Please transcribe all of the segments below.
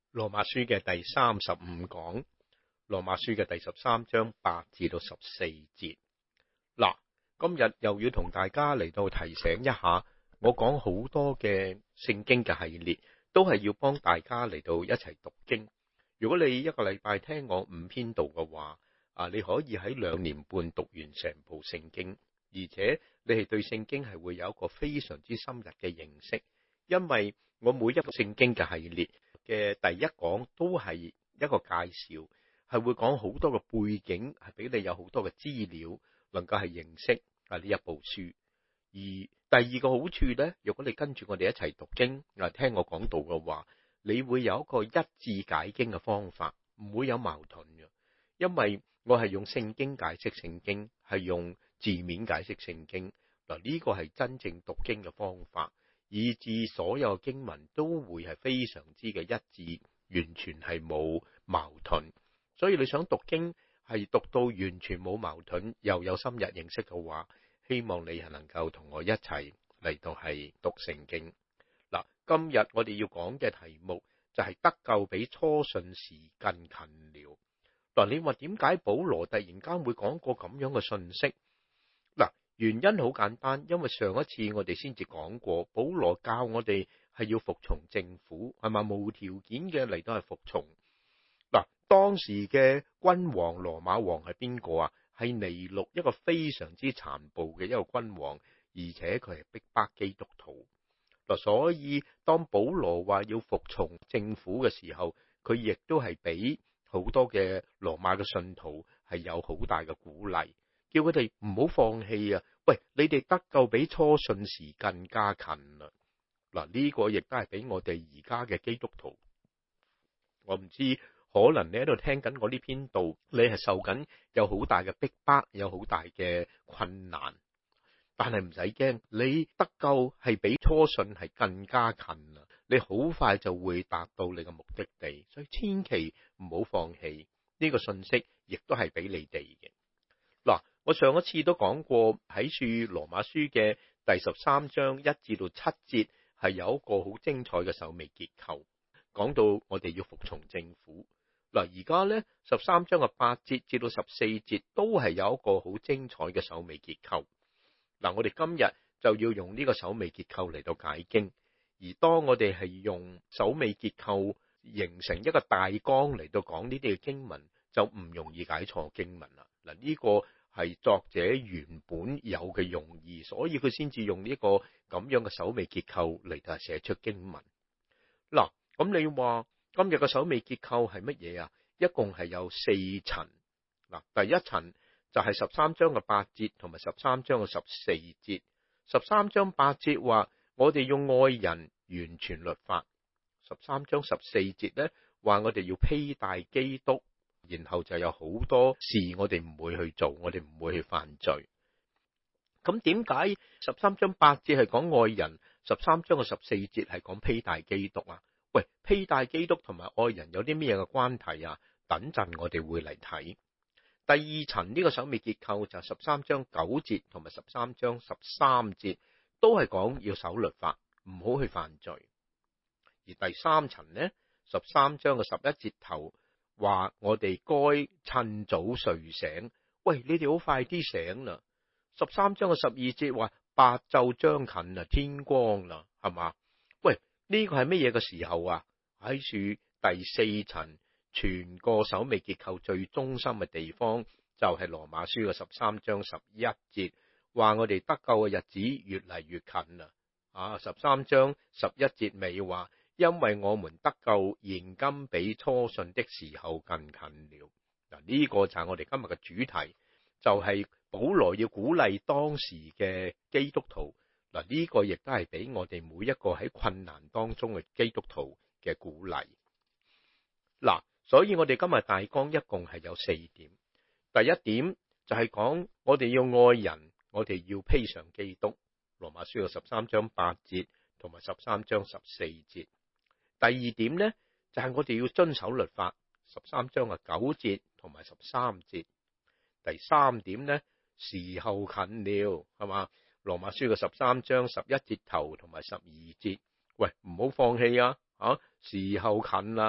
羅馬書嘅第35講，羅馬書嘅第13章8至到14節。嗱，今日又要同大家嚟到提醒一下，我講好多嘅聖經嘅系列，都係要幫大家嚟到一齊讀經。如果你一個禮拜聽我5篇道嘅話，你可以喺2年半讀完成部聖經，而且你係對聖經係會有一個非常之深入嘅認識，因為我每一個聖經嘅系列嘅第一講都係一個介紹，係會講好多嘅背景，係俾你有好多嘅資料，能夠係認識呢一部書。而第二個好處呢，如果你跟住我哋一齊讀經，聽我講道嘅話，你會有一個一致解經嘅方法，唔會有矛盾嘅。因為我係用聖經解釋聖經，係用字面解釋聖經。呢個係真正讀經嘅方法，以致所有經文都會係非常之嘅一致，完全係冇矛盾。所以你想讀經係讀到完全冇矛盾，又有深入認識嘅話，希望你係能夠同我一齊嚟到係讀聖經。嗱，今日我哋要講嘅題目就係得救比初信時更近了。嗱，你話點解保羅突然間會講個咁樣嘅信息？嗱，原因好簡單，因為上一次我哋先至講過，保羅教我哋係要服從政府，係咪無條件嘅嚟到係服從？嗱，當時嘅君王羅馬王係邊個啊？係尼祿，一個非常之殘暴嘅一個君王，而且佢係逼迫基督徒。嗱，所以當保羅話要服從政府嘅時候，佢亦都係俾好多嘅羅馬嘅信徒係有好大嘅鼓勵，叫佢哋唔好放棄啊！喂，你哋得救比初信時更加近啦！嗱，呢個亦都係俾我哋而家嘅基督徒。我唔知可能你喺度聽緊我呢篇道，你係受緊有好大嘅逼迫，有好大嘅困難，但係唔使驚，你得救係比初信係更加近啦！你好快就會達到你嘅目的地，所以千祈唔好放棄。呢個信息亦都係俾你哋嘅。嗱，我上一次都講過，喺書羅馬書嘅第13章1至到7節係有一個好精彩嘅首尾結構，講到我哋要服從政府。嗱，而家呢13章嘅8節至到14節都係有一個好精彩嘅首尾結構。嗱，我哋今日就要用呢個首尾結構嚟到解經，而當我哋係用首尾結構形成一個大綱嚟到講呢啲嘅經文，就唔容易解錯經文啦。嗱，呢個係作者原本有嘅用意，所以佢先至用呢個咁樣嘅首尾結構嚟到寫出經文。嗱，咁你話今日嘅首尾結構係乜嘢啊？一共係有4層。嗱，第一層就係13章嘅8節同埋13章嘅14節。13章8節話我哋要愛人完全律法。13章14節呢話我哋要披戴基督，然後就有好多事我哋唔會去做，我哋唔會去犯罪。咁點解13章8節係講愛人，13章嘅14節係講披戴基督啊？喂，披戴基督同埋愛人有啲咩嘅關係啊？等陣我哋會嚟睇。第二層呢個首尾結構就係13章9節同埋13章13節都係講要守律法，唔好去犯罪。而第三層呢，13章嘅11節頭話我哋該趁早睡醒。喂，你哋好快啲醒啦！13章嘅12節話白晝將近啦，天光啦，係嘛？喂，呢個係乜嘢嘅時候啊？喺處第四層，全個首尾結構最中心嘅地方就係羅馬書嘅13章11節，話我哋得救嘅日子越嚟越近啦。13章11節尾話，因為我們得救現今比初信的時候更近了。嗱，呢個就係我哋今日嘅主題，就係保羅要鼓勵當時嘅基督徒。嗱，呢個亦都係俾我哋每一個喺困難當中嘅基督徒嘅鼓勵。嗱，所以我哋今日大綱一共係有4點。第一點就係講我哋要愛人，我哋要披上基督。羅馬書嘅13章8節同埋13章14節。第二點呢，就係我哋要遵守律法，13章嘅9節同埋13節。第三點呢，時候近了，係嘛？羅馬書嘅13章11節頭同埋12節。喂，唔好放棄啊！時候近啦，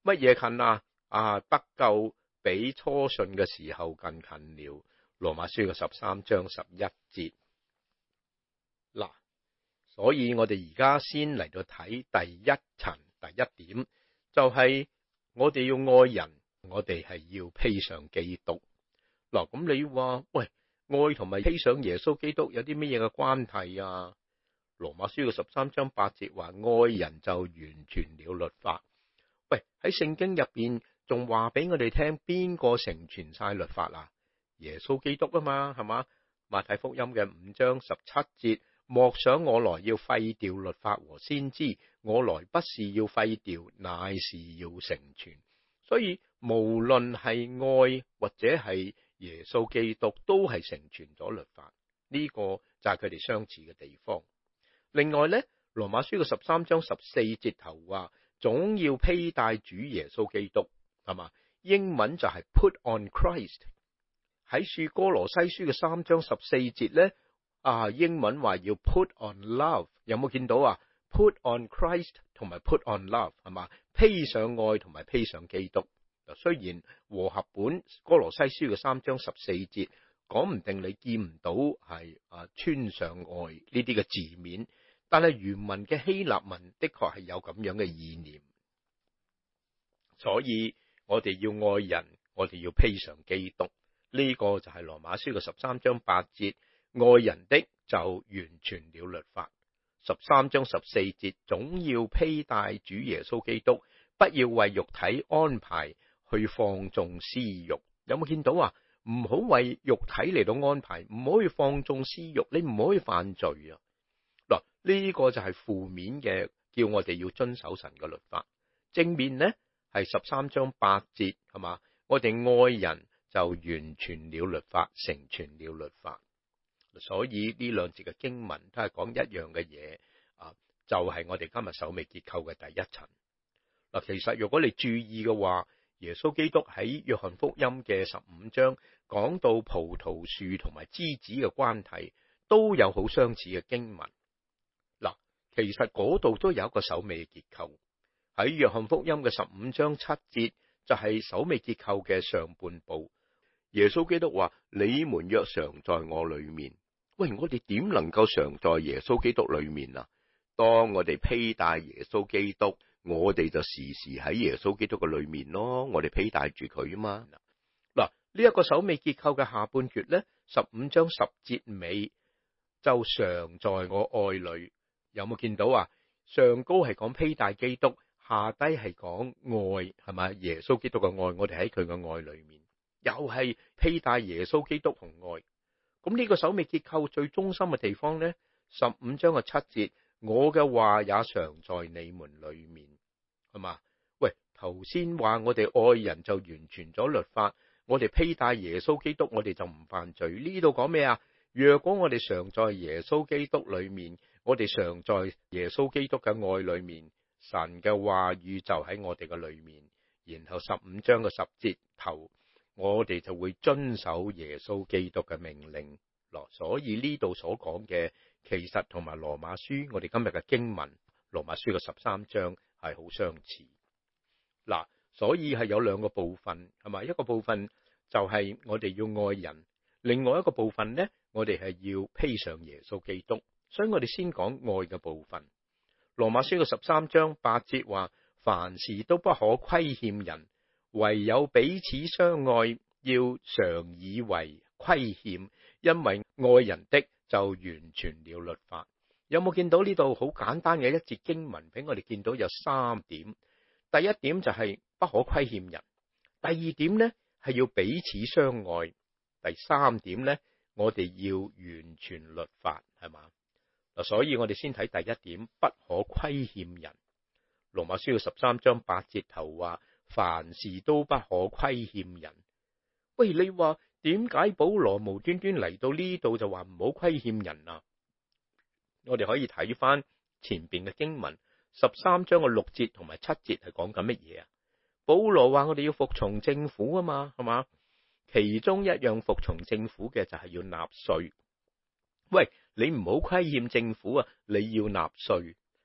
乜嘢近啊？得救比初信嘅時候更近了。羅馬書嘅13章11節。嗱，所以我哋而家先嚟到睇第一層，第一點就係我哋要愛人，我哋係要披上基督。嗱，咁你話喂，愛同埋披上耶穌基督有啲乜嘢嘅關係啊？羅馬書嘅13章8節話，愛人就完全了律法。喂，喺聖經入邊仲話俾我哋聽，邊個成全晒律法啊？耶穌基督啊嘛，係嘛？馬太福音嘅5章17節，莫想我來要廢掉律法和先知，我來不是要廢掉，乃是要成全。所以無論係愛或者係耶穌基督，都係成全咗律法。呢個就係佢哋相似嘅地方。另外呢，羅馬書嘅13章14節頭話，總要披戴主耶穌基督，係嘛？英文就係 put on Christ。喺書哥羅西書嘅3章14節呢，英文話要 put on love。有冇見到啊？put on Christ 同埋 put on love， 係嘛？披上愛同埋披上基督。雖然和合本哥羅西書嘅3章14節講唔定你見唔到係穿上愛呢啲嘅字面，但係原文嘅希臘文的確係有咁樣嘅意念。所以我哋要愛人，我哋要披上基督。呢個就係羅馬書嘅13章8節，愛人的就完全了律法。13章14節，總要披戴主耶穌基督，不要為肉體安排去放縱私欲。有冇見到啊？唔好為肉體嚟到安排，唔可以放縱私欲，你唔可以犯罪啊！嗱，呢個就係負面嘅，叫我哋要遵守神嘅律法。正面呢係13章8節，係嘛？我哋愛人就完全了律法，成全了律法。所以呢兩節嘅經文都係講一樣嘅嘢，就係我哋今日首尾結構嘅第一層。嗱，其實如果你注意嘅話，耶穌基督喺約翰福音嘅15章講到葡萄樹同埋枝子嘅關係，都有好相似嘅經文。嗱，其實嗰度都有一個首尾嘅結構。喺約翰福音嘅15章7節就係首尾結構嘅上半部。耶穌基督話：你們若常在我裏面，喂，我哋點能夠常在耶穌基督裏面啊？當我哋披戴耶穌基督，我哋就時時喺耶穌基督嘅裏面咯。我哋披戴住佢啊嘛。嗱，呢一個首尾結構嘅下半橛呢，15章10節尾就常在我愛裏。有冇見到啊？上高係講披戴基督，下低係講愛，係咪？耶穌基督嘅愛，我哋喺佢嘅愛裏面。又係披戴耶穌基督同愛。咁呢個首尾結構最中心嘅地方呢，15章嘅7節，我嘅話也常在你們裏面，係嘛？喂，頭先話我哋愛人就完全咗律法，我哋披戴耶穌基督，我哋就唔犯罪。呢度講咩啊？若果我哋常在耶穌基督裏面，我哋常在耶穌基督嘅愛裏面，神嘅話語就喺我哋嘅裏面。然後15章嘅10節頭，我哋就會遵守耶穌基督嘅命令。所以呢度所講嘅，其實同埋羅馬書我哋今日嘅經文，羅馬書嘅13章係好相似。所以係有兩個部分，係咪？一個部分就係我哋要愛人，另外一個部分呢，我哋係要披上耶穌基督。所以我哋先講愛嘅部分。羅馬書嘅13章8節話：凡事都不可虧欠人，唯有彼此相愛，要常以為虧欠，因為愛人的就完全了律法。有冇見到呢度好簡單嘅一節經文，俾我哋見到有3點。第一點就係不可虧欠人，第二點呢係要彼此相愛，第三點呢我哋要完全律法，係嘛？所以我哋先睇第一點，不可虧欠人。羅馬書13章8節頭話：凡事都不可虧欠人。喂，你話點解保羅無端端嚟到呢度就話唔好虧欠人啊？我哋可以睇翻前邊嘅經文，13章嘅6節同埋7節係講緊乜嘢啊？保羅話我哋要服從政府啊嘛，係嘛？其中一樣服從政府嘅就係要納稅。喂，你唔好虧欠政府啊，你要納稅。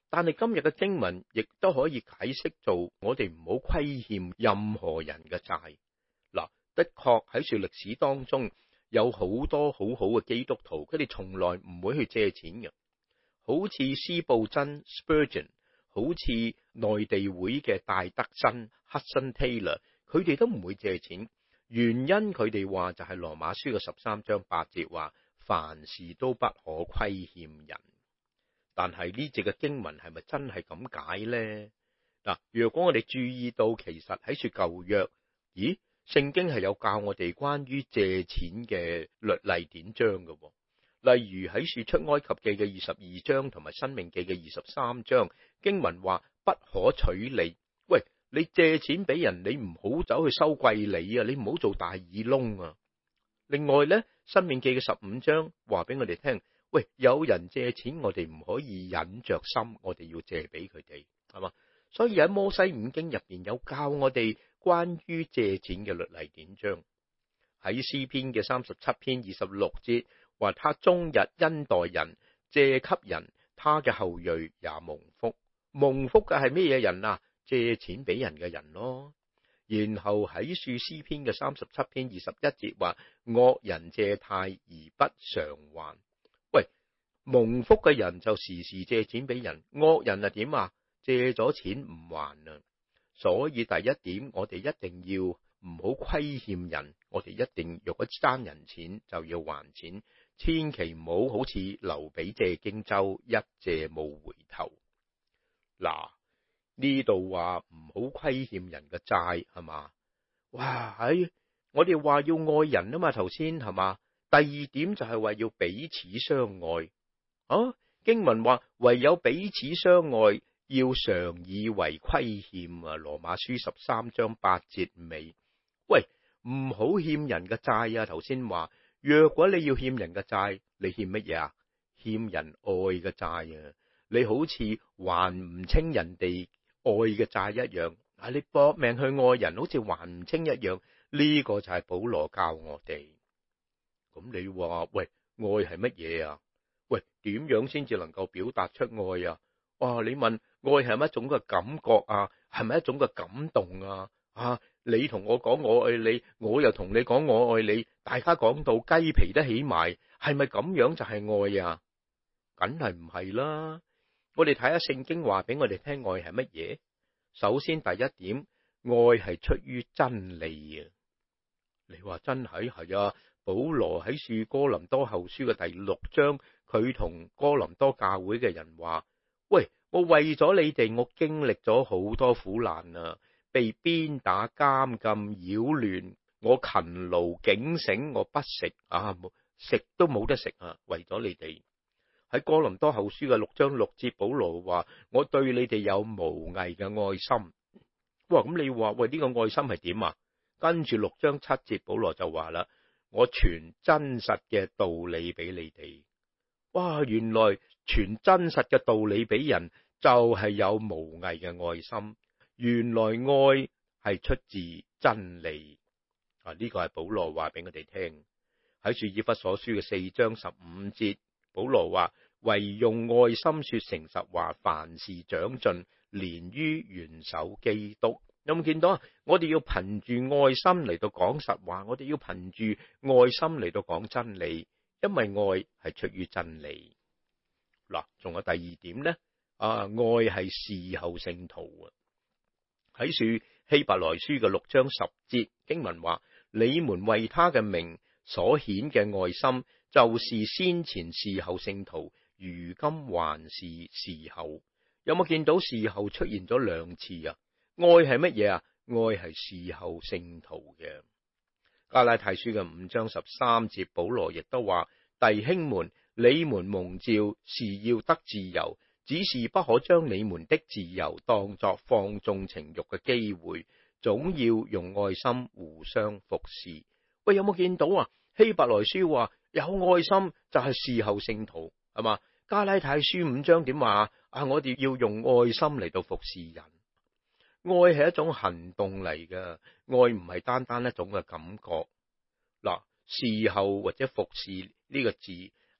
但係今日嘅經文亦都可以解釋做我哋唔好虧欠任何人嘅債。嗱，的確喺樹歷史當中有好多好好嘅基督徒，佢哋從來唔會去借錢嘅，好似司布真 Spurgeon， 好似內地會嘅戴德生 Hudson Taylor， 佢哋都唔會借錢。原因佢哋話就係羅馬書嘅13章8節話，凡事都不可虧欠人。但係呢節嘅經文係咪真係咁解呢？嗱，如果我哋注意到，其實喺說舊約，咦，聖經係有教我哋關於借錢嘅律例典章嘅。例如喺說出埃及記嘅22章同埋申命記嘅23章，經文話不可取利。喂，你借錢俾人，你唔好走去收貴利啊，你唔好做大耳窿啊。另外呢，申命記嘅15章話俾我哋聽，喂，有人借錢，我哋唔可以忍着心，我哋要借俾佢哋，係嘛？所以喺摩西五經入邊有教我哋關於借錢嘅律例典章。喺詩篇嘅37篇26節話，他終日恩待人，借給人，他嘅後裔也蒙福。蒙福嘅係咩嘢人啊？借錢俾人嘅人咯。然後喺詩篇嘅37篇21節話，惡人借貸而不償還。喂，蒙福嘅人就時時借錢俾人，惡人係點啊？借咗錢唔還啊！所以第一點，我哋一定要唔好虧欠人，我哋一定若果爭人錢就要還錢，千祈唔好好似劉備借荊州，一借冇回頭。嗱，呢度話唔好虧欠人嘅債，係嘛？哇，我哋話要愛人啊嘛，頭先係嘛？第二點就係話要彼此相愛。經文話唯有彼此相愛，要常以為虧欠啊。羅馬書13章8節尾。喂，唔好欠人嘅債啊！頭先話，若果你要欠人嘅債，你欠乜嘢啊？欠人愛嘅債啊！你好似還唔清人哋愛嘅債一樣，你搏命去愛人，好似還唔清一樣。呢個就係保羅教我哋。咁你話，喂，愛係乜嘢啊？喂，點樣先至能夠表達出愛啊？哇！你問愛係咪一種嘅感覺啊？係咪一種嘅感動啊？你同我講我愛你，我又同你講我愛你，大家講到雞皮都起埋，係咪咁樣就係愛啊？梗係唔係啦！我哋睇下聖經話俾我哋聽，愛係乜嘢？首先第一點，愛係出於真理啊！你話真係啊？保羅喺書哥林多後書嘅第6章，佢同哥林多教會嘅人話：喂，我為咗你哋，我經歷咗好多苦難啊！被鞭打、監禁、擾亂，我勤勞警醒，我不食食都冇得食啊！為咗你哋。喺哥林多後書嘅6章6節，保羅話：我對你哋有無偽嘅愛心。哇！咁你話，喂，呢個愛心係點啊？跟住6章7節，保羅就話啦：我傳真實嘅道理俾你哋。哇！原來傳真實嘅道理俾人就係有無偽嘅愛心。原來愛係出自真理。呢個係保羅話俾我哋聽。喺以弗所書嘅4章15節，保羅話：唯用愛心說誠實話，凡事長進，連於元首基督。有冇見到啊？我哋要憑住愛心嚟到講實話，我哋要憑住愛心嚟到講真理，因為愛係出於真理。嗱，仲有第二點呢？愛係侍候聖徒啊！喺希伯來書嘅6章10節，經文話：你們為他嘅名所顯嘅愛心，就是先前侍候聖徒，如今還是侍候。有冇見到侍候出現咗2次啊？愛係乜嘢啊？愛係侍候聖徒嘅。加拉太書嘅5章13節，保羅亦都話：弟兄們，你們蒙召是要得自由，只是不可將你們的自由當作放縱情慾嘅機會，總要用愛心互相服侍。喂，有冇見到啊？希伯來書話有愛心就係侍候聖徒，係嘛？加拉太書5章點話？我哋要用愛心嚟到服侍人。愛係一種行動嚟嘅，愛唔係單單一種嘅感覺。嗱，侍候或者服侍呢個字係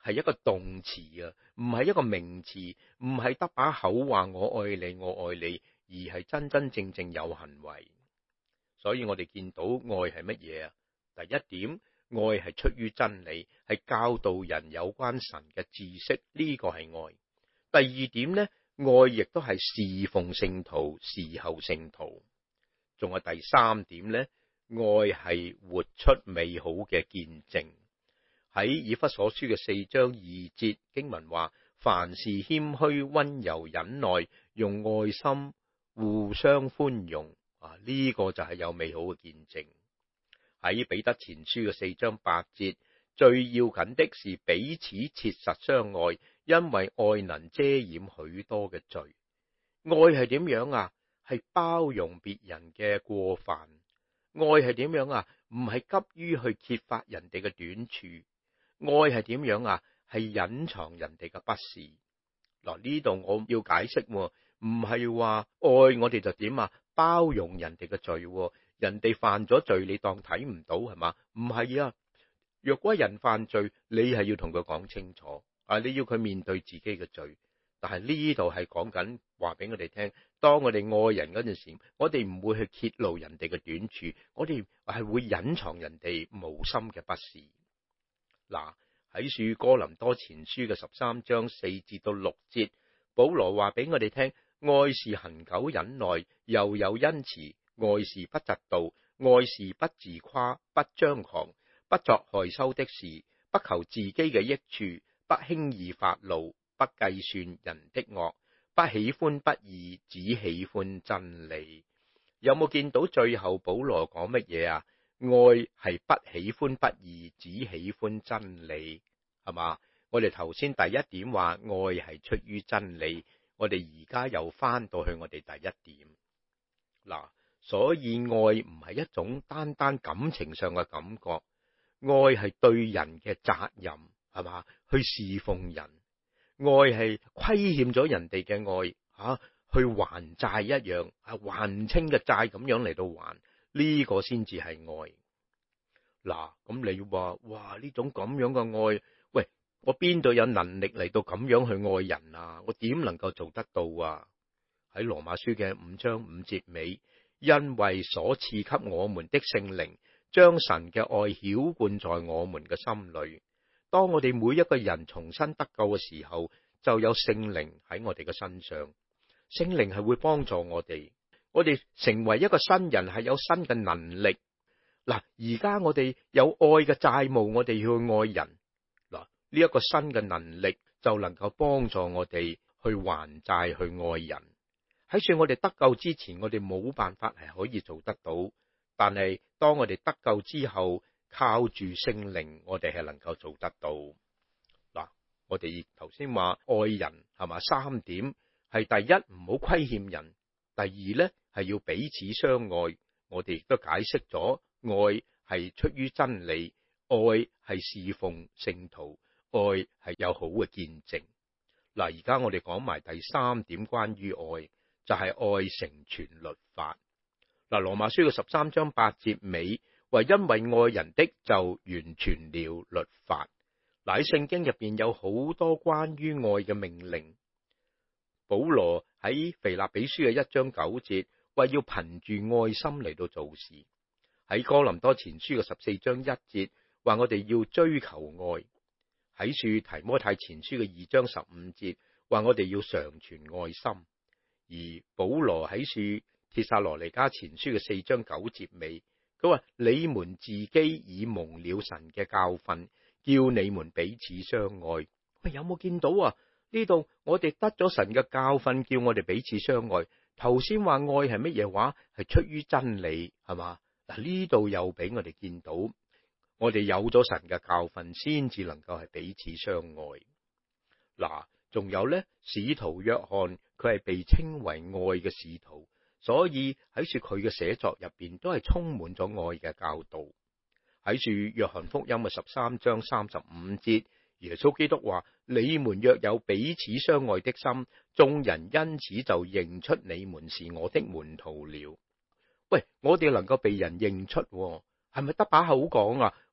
係一個動詞啊，唔係一個名詞，唔係得把口話我愛你，我愛你，而係真真正正有行為。所以我哋見到愛係乜嘢啊？第一點，愛係出於真理，係教導人有關神嘅知識，呢個係愛。第二點呢，愛亦都係侍奉聖徒，侍候聖徒。仲有第三點呢，愛係活出美好嘅見證。喺以弗所書嘅4章2節經文話，凡事謙虛、溫柔、忍耐，用愛心互相寬容。呢個就係有美好嘅見證。喺彼得前書嘅4章8節，最要緊的是彼此切實相愛，因為愛能遮掩許多嘅罪。愛係點樣啊？係包容別人嘅過犯。愛係點樣啊？唔係急於去揭發人哋嘅短處。愛係點樣啊？係隱藏人哋嘅不是。嗱，呢度我要解釋，唔係話愛我哋就點啊？包容人哋嘅罪，人哋犯咗罪你當睇唔到係嘛？唔係啊！若果人犯罪，你係要同佢講清楚，你要佢面對自己嘅罪。但係呢度係講緊話俾我哋聽，當我哋愛人嗰陣時，我哋唔會去揭露人哋嘅短處，我哋係會隱藏人哋無心嘅不是。嗱，喺書哥林多前書嘅13章4至到6節，保羅話俾我哋聽，愛是恒久忍耐，又有恩慈；愛是不嫉妒，愛是不自誇，不張狂，不作害羞的事，不求自己嘅益處，不輕易發怒，不計算人的惡，不喜歡不義，只喜歡真理。有冇見到最後保羅講乜嘢啊？愛係不喜歡不義，只喜歡真理，係嘛？我哋頭先第一點話愛係出於真理，我哋而家又翻到去我哋第一點。嗱，所以愛唔係一種單單感情上嘅感覺，愛係對人嘅責任，係嘛？去侍奉人，愛係虧欠咗人哋嘅愛，去還債一樣，還唔清嘅債咁樣嚟到還，呢個先至係愛。嗱，咁你話，哇，呢種咁樣嘅愛，喂，我邊度有能力嚟到咁樣去愛人啊？我點能夠做得到啊？喺羅馬書嘅5章5節尾，因為所賜給我們的聖靈，將神嘅愛澆灌在我們嘅心裏。當我哋每一個人重新得救嘅時候，就有聖靈喺我哋嘅身上。聖靈係會幫助我哋成為一個新人，係有新嘅能力。嗱，而家我哋有愛嘅債務，我哋要去愛人。嗱，呢一個新嘅能力就能夠幫助我哋去還債，去愛人。喺算我哋得救之前，我哋冇辦法係可以做得到，但係當我哋得救之後，靠住聖靈，我哋係能夠做得到。嗱，我哋頭先話愛人係嘛，3點係第一，唔好虧欠人；第二呢係要彼此相愛。我哋亦都解釋咗，愛係出於真理，愛係侍奉聖徒，愛係有好嘅見證。嗱，而家我哋講埋第3點，關於愛就係愛成全律法。嗱，羅馬書嘅13章8節尾話，因為愛人的就完全了律法。嗱，喺聖經入邊有好多關於愛嘅命令。保羅喺腓立比書嘅1章9節話要憑住愛心嚟到做事。喺哥林多前書嘅14章1節話我哋要追求愛。喺書提摩太前書嘅2章15節話我哋要常存愛心。而保羅喺書帖撒羅尼迦前書嘅4章9節尾，佢話你們自己已蒙了神嘅教訓，叫你們彼此相愛。喂，有冇見到啊？呢度我哋得咗神嘅教訓，叫我哋彼此相愛。頭先話愛係乜嘢話？係出於真理，係嘛？嗱，呢度又俾我哋見到，我哋有咗神嘅教訓，先至能夠係彼此相愛。嗱，仲有呢，使徒約翰佢係被稱為愛嘅使徒，所以喺說佢嘅寫作入邊都係充滿咗愛嘅教導。喺說約翰福音嘅13章35節，耶穌基督話：你們若有彼此相愛的心，眾人因此就認出你們是我的門徒了。喂，我哋能夠被人認出，係咪得把口講啊？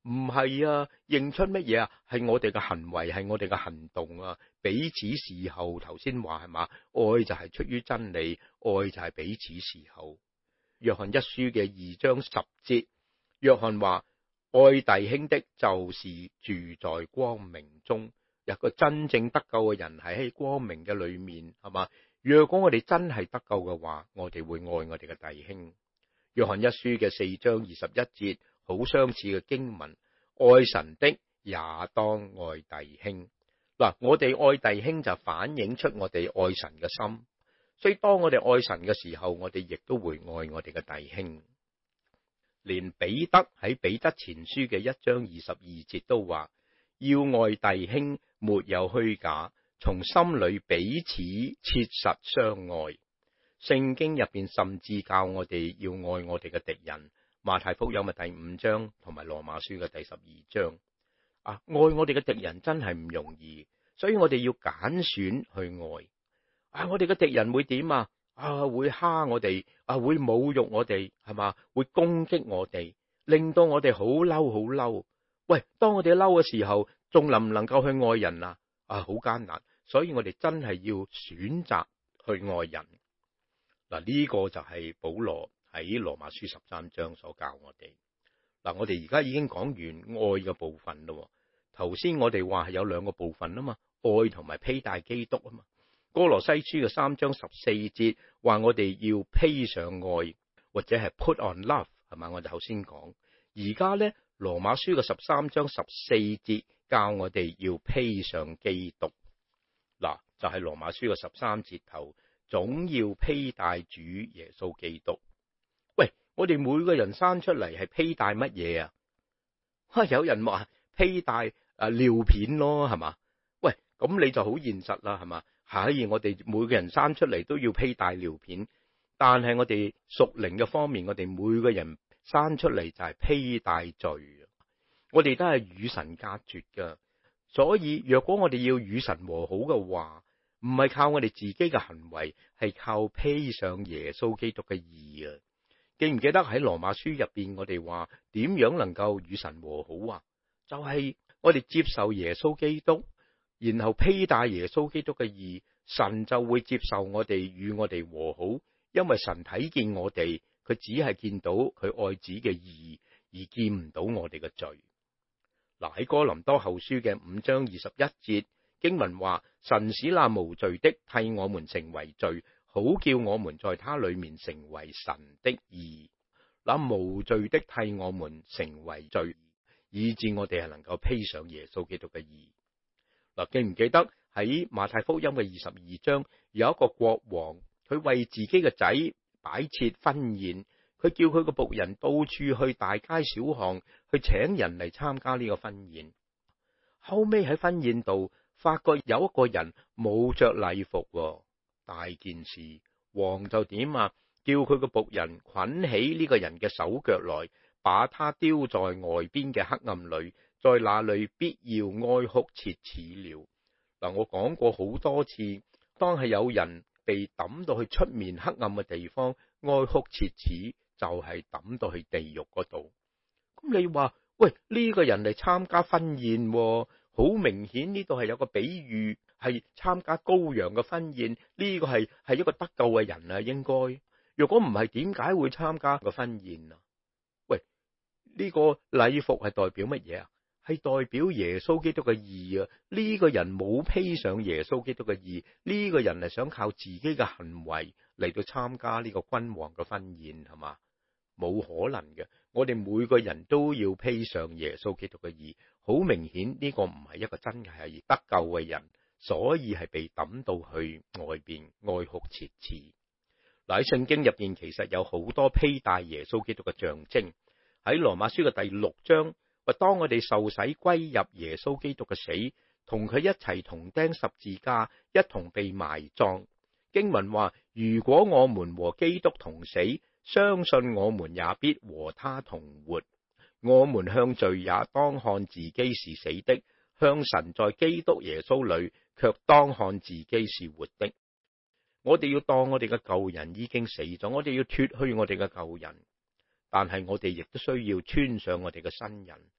唔係啊，認出乜嘢啊？係我哋嘅行為，係我哋嘅行動啊，彼此侍候。頭先話係嘛，愛就係出於真理，愛就係彼此侍候。約翰一書嘅2章10節，約翰話：愛弟兄的，就是住在光明中。有個真正得救嘅人係喺光明嘅裏面，係嘛？若果我哋真係得救嘅話，我哋會愛我哋嘅弟兄。約翰一書嘅4章21節，好相似嘅經文：愛神的也當愛弟兄。嗱，我哋愛弟兄就反映出我哋愛神嘅心。所以當我哋愛神嘅時候，我哋亦都會愛我哋嘅弟兄。連彼得喺彼得前書嘅1章22節都話：要愛弟兄，沒有虛假，從心裏彼此切實相愛。聖經入邊甚至教我哋要愛我哋嘅敵人。馬太福音嘅第5章同埋羅馬書嘅第12章。愛我哋嘅敵人真係唔容易，所以我哋要揀選去愛。我哋嘅敵人會點啊？會蝦我哋，會侮辱我哋，係嘛？會攻擊我哋，令到我哋好嬲，好嬲。喂，當我哋嬲嘅時候，仲能唔能夠去愛人啊？好艱難。所以我哋真係要選擇去愛人。嗱，呢個就係保羅喺羅馬書13章所教我哋。嗱，我哋而家已經講完愛嘅部分咯。頭先我哋話係有2個部分啊嘛，愛同埋披戴基督啊嘛。哥羅西書嘅3章14節話我哋要披上愛，或者係 put on love， 係嘛？我哋頭先講。而家咧，羅馬書嘅13章14節教我哋要披上基督。嗱，就係羅馬書嘅13節頭，總要披戴主耶穌基督。喂，我哋每個人生出嚟係披戴乜嘢啊？有人話披戴尿片咯，係嘛？喂，咁你就好現實啦，係嘛？係，我哋每個人生出嚟都要披戴尿片，但係我哋屬靈嘅方面，我哋每個人生出嚟就係披戴罪，我哋都係與神隔絕噶。所以若果我哋要與神和好嘅話，唔係靠我哋自己嘅行為，係靠披上耶穌基督嘅義啊！記唔記得喺羅馬書入邊，我哋話點樣能夠與神和好啊？就係我哋接受耶穌基督，然後披戴耶穌基督嘅義，神就會接受我哋，與我哋和好。因為神睇見我哋，佢只係見到佢愛子嘅義，而見唔到我哋嘅罪。嗱，喺哥林多後書嘅5章21節經文話：神使那無罪的替我們成為罪，好叫我們在他裏面成為神的義。那無罪的替我們成為罪，以致我哋係能夠披上耶穌基督嘅義。嗱，記唔記得喺馬太福音嘅22章有一個國王，佢為自己嘅仔擺設婚宴，佢叫佢個僕人到處去大街小巷去請人嚟參加呢個婚宴。後尾喺婚宴度發覺有一個人冇着禮服，大件事，王就點啊？叫佢個僕人捆起呢個人嘅手腳來，把他丟在外邊嘅黑暗裏，在那裏必要哀哭切齒了。嗱，我講過好多次，當係有人被抌到去出面黑暗嘅地方，哀哭切齒，就係抌到去地獄嗰度。咁你話，喂，呢個人嚟參加婚宴，好明顯呢度係有個比喻，係參加羔羊嘅婚宴。呢個係一個得救嘅人啊，應該。如果唔係，點解會參加個婚宴啊？喂，呢個禮服係代表乜嘢啊？係代表耶穌基督嘅義啊！呢個人冇披上耶穌基督嘅義，呢個人係想靠自己嘅行為嚟到參加呢個君王嘅婚宴，係嘛？冇可能嘅。我哋每個人都要披上耶穌基督嘅義。好明顯呢個唔係一個真係得救嘅人，所以係被抌到去外邊哀哭切齒。嗱，喺聖經入邊其實有好多披戴耶穌基督嘅象徵。喺羅馬書嘅第6章，當我哋受洗歸入耶穌基督嘅死，同佢一齊同釘十字架，一同被埋葬。經文話：如果我們和基督同死，相信我們也必和他同活。我們向罪也當看自己是死的，向神在基督耶穌裏卻當看自己是活的。我哋要當我哋嘅舊人已經死咗，我哋要脫去我哋嘅舊人，但係我哋亦都需要穿上我哋嘅新人。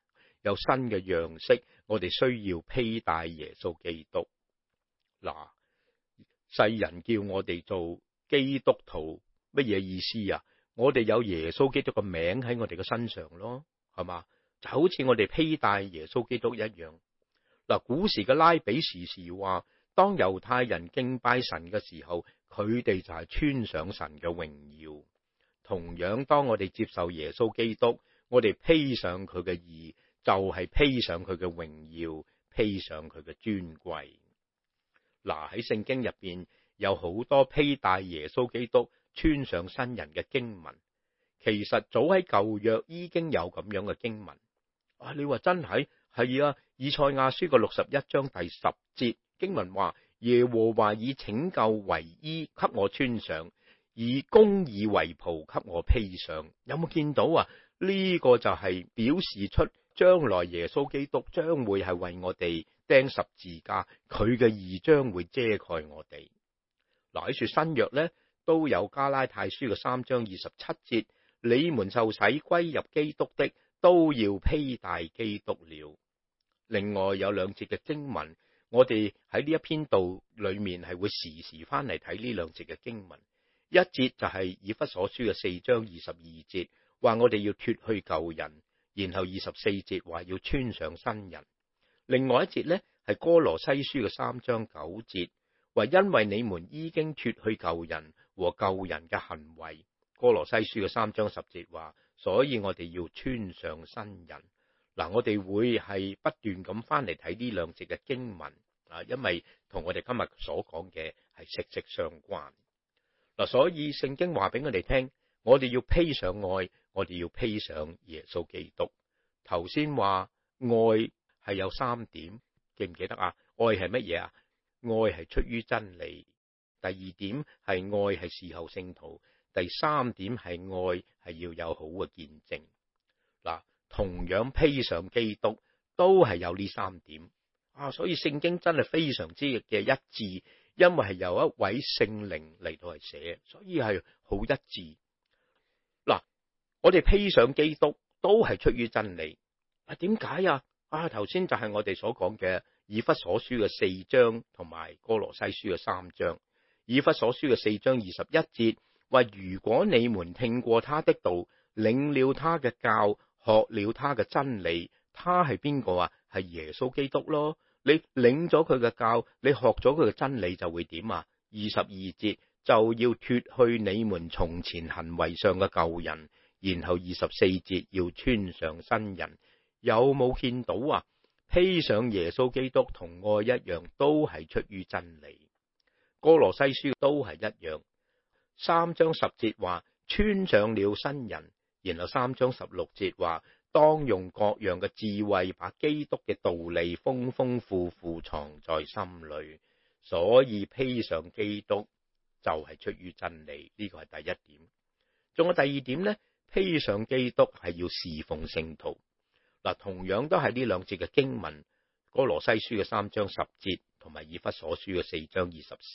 有新嘅樣式，我哋需要披戴耶穌基督。嗱，世人叫我哋做基督徒，乜嘢意思啊？我哋有耶穌基督嘅名喺我哋嘅身上咯，係嘛？就好似我哋披戴耶穌基督一樣。嗱，古時嘅拉比時時話，當猶太人敬拜神嘅時候，佢哋就係穿上神嘅榮耀。同樣，當我哋接受耶穌基督，我哋披上佢嘅義，就係披上佢嘅榮耀，披上佢嘅尊貴。嗱，喺聖經入邊有好多披戴耶穌基督、穿上新人嘅經文。其實早喺舊約已經有咁樣嘅經文。你話真係？係啊，以賽亞書嘅61章第10節經文話：耶和華以拯救為衣，給我穿上；以公義為袍，給我披上。有冇見到啊？呢個就係表示出將來耶穌基督將會係為我哋釘十字架，佢嘅義將會遮蓋我哋。嗱，喺說新約呢，都有加拉太書嘅3章27節：你們受洗歸入基督的，都要披戴基督了。另外有2節嘅經文，我哋喺呢一篇道裏面係會時時翻嚟睇呢2節嘅經文。一節就係以弗所書嘅4章22節，話我哋要脫去舊人，然後24節話要穿上新人。另外一節呢，係哥羅西書嘅3章9節，話因為你們已經脫去舊人和舊人嘅行為。哥羅西書嘅3章10節話，所以我哋要穿上新人。嗱，我哋會係不斷咁翻嚟睇呢2節嘅經文，因為同我哋今日所講嘅係息息相關。嗱，所以聖經話俾我哋聽，我哋要披上愛，我哋要披上耶穌基督。頭先話愛係有3點，記唔記得啊？愛係乜嘢啊？愛係出於真理。第2點係愛係侍候聖徒。第3點係愛係要有好嘅見證。嗱，同樣披上基督都係有呢3點所以聖經真係非常之嘅一致，因為係由一位聖靈嚟到嚟寫，所以係好一致。嗱，我哋披上基督都係出於真理。點解啊？頭先就係我哋所講嘅以弗所書嘅4章同埋哥羅西書嘅3章。以弗所書嘅4章21節話：如果你們聽過他的道，領了他嘅教，學了他嘅真理，他係邊個啊？係耶穌基督咯。你領咗佢嘅教，你學咗佢嘅真理，就會點啊？22節就要脫去你們從前行為上嘅舊人，然後24節要穿上新人。有冇見到啊？披上耶穌基督同愛一樣，都係出於真理。哥羅西書都係一樣。3章10節話穿上了新人，然後3章16節話當用各樣嘅智慧，把基督嘅道理豐豐富富藏在心裏。所以披上基督就係出於真理，呢個係第1點。仲有第2點呢，披上基督係要侍奉聖徒。嗱，同樣都係呢2節嘅經文，哥羅西書嘅3章10節同埋以弗所書嘅4章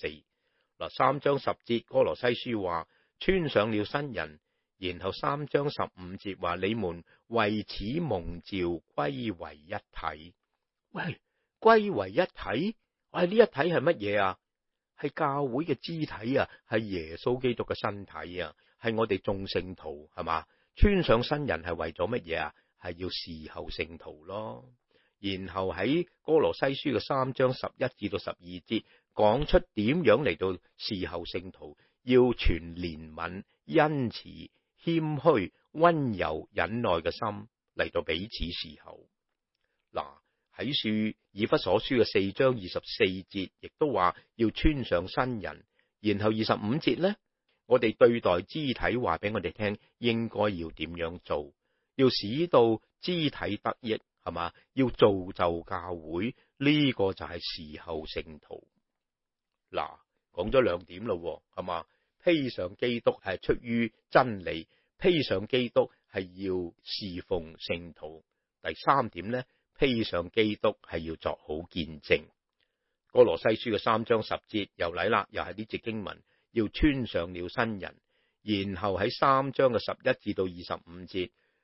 24。3章10節哥羅西書話穿上了新人，然後3章15節話你們為此蒙召歸為一體。喂，歸為一體？呢一體係乜嘢啊？係教會嘅肢體啊，係耶穌基督嘅身體啊，係我哋眾聖徒，係嘛？穿上新人係為咗乜嘢啊？係要侍候聖徒咯。然後喺哥羅西書嘅3章11至到12節講出點樣嚟到侍候聖徒，要存憐憫、恩慈、謙虛、溫柔、忍耐嘅心嚟到彼此侍候。喺書以弗所書嘅4章24節亦都話要穿上新人。然後25節呢，我哋對待肢體話俾我哋聽應該要點樣做，要使到肢體得益，係嘛？要造就教會，呢個就係侍候聖徒。講咗2點咯，係嘛？披上基督係出於真理，披上基督係要侍奉聖徒。第3點呢，披上基督係要作好見證。哥羅西書嘅3章10節又嚟啦，又係呢節經文，要穿上了新人。然後喺3章嘅11至到25節，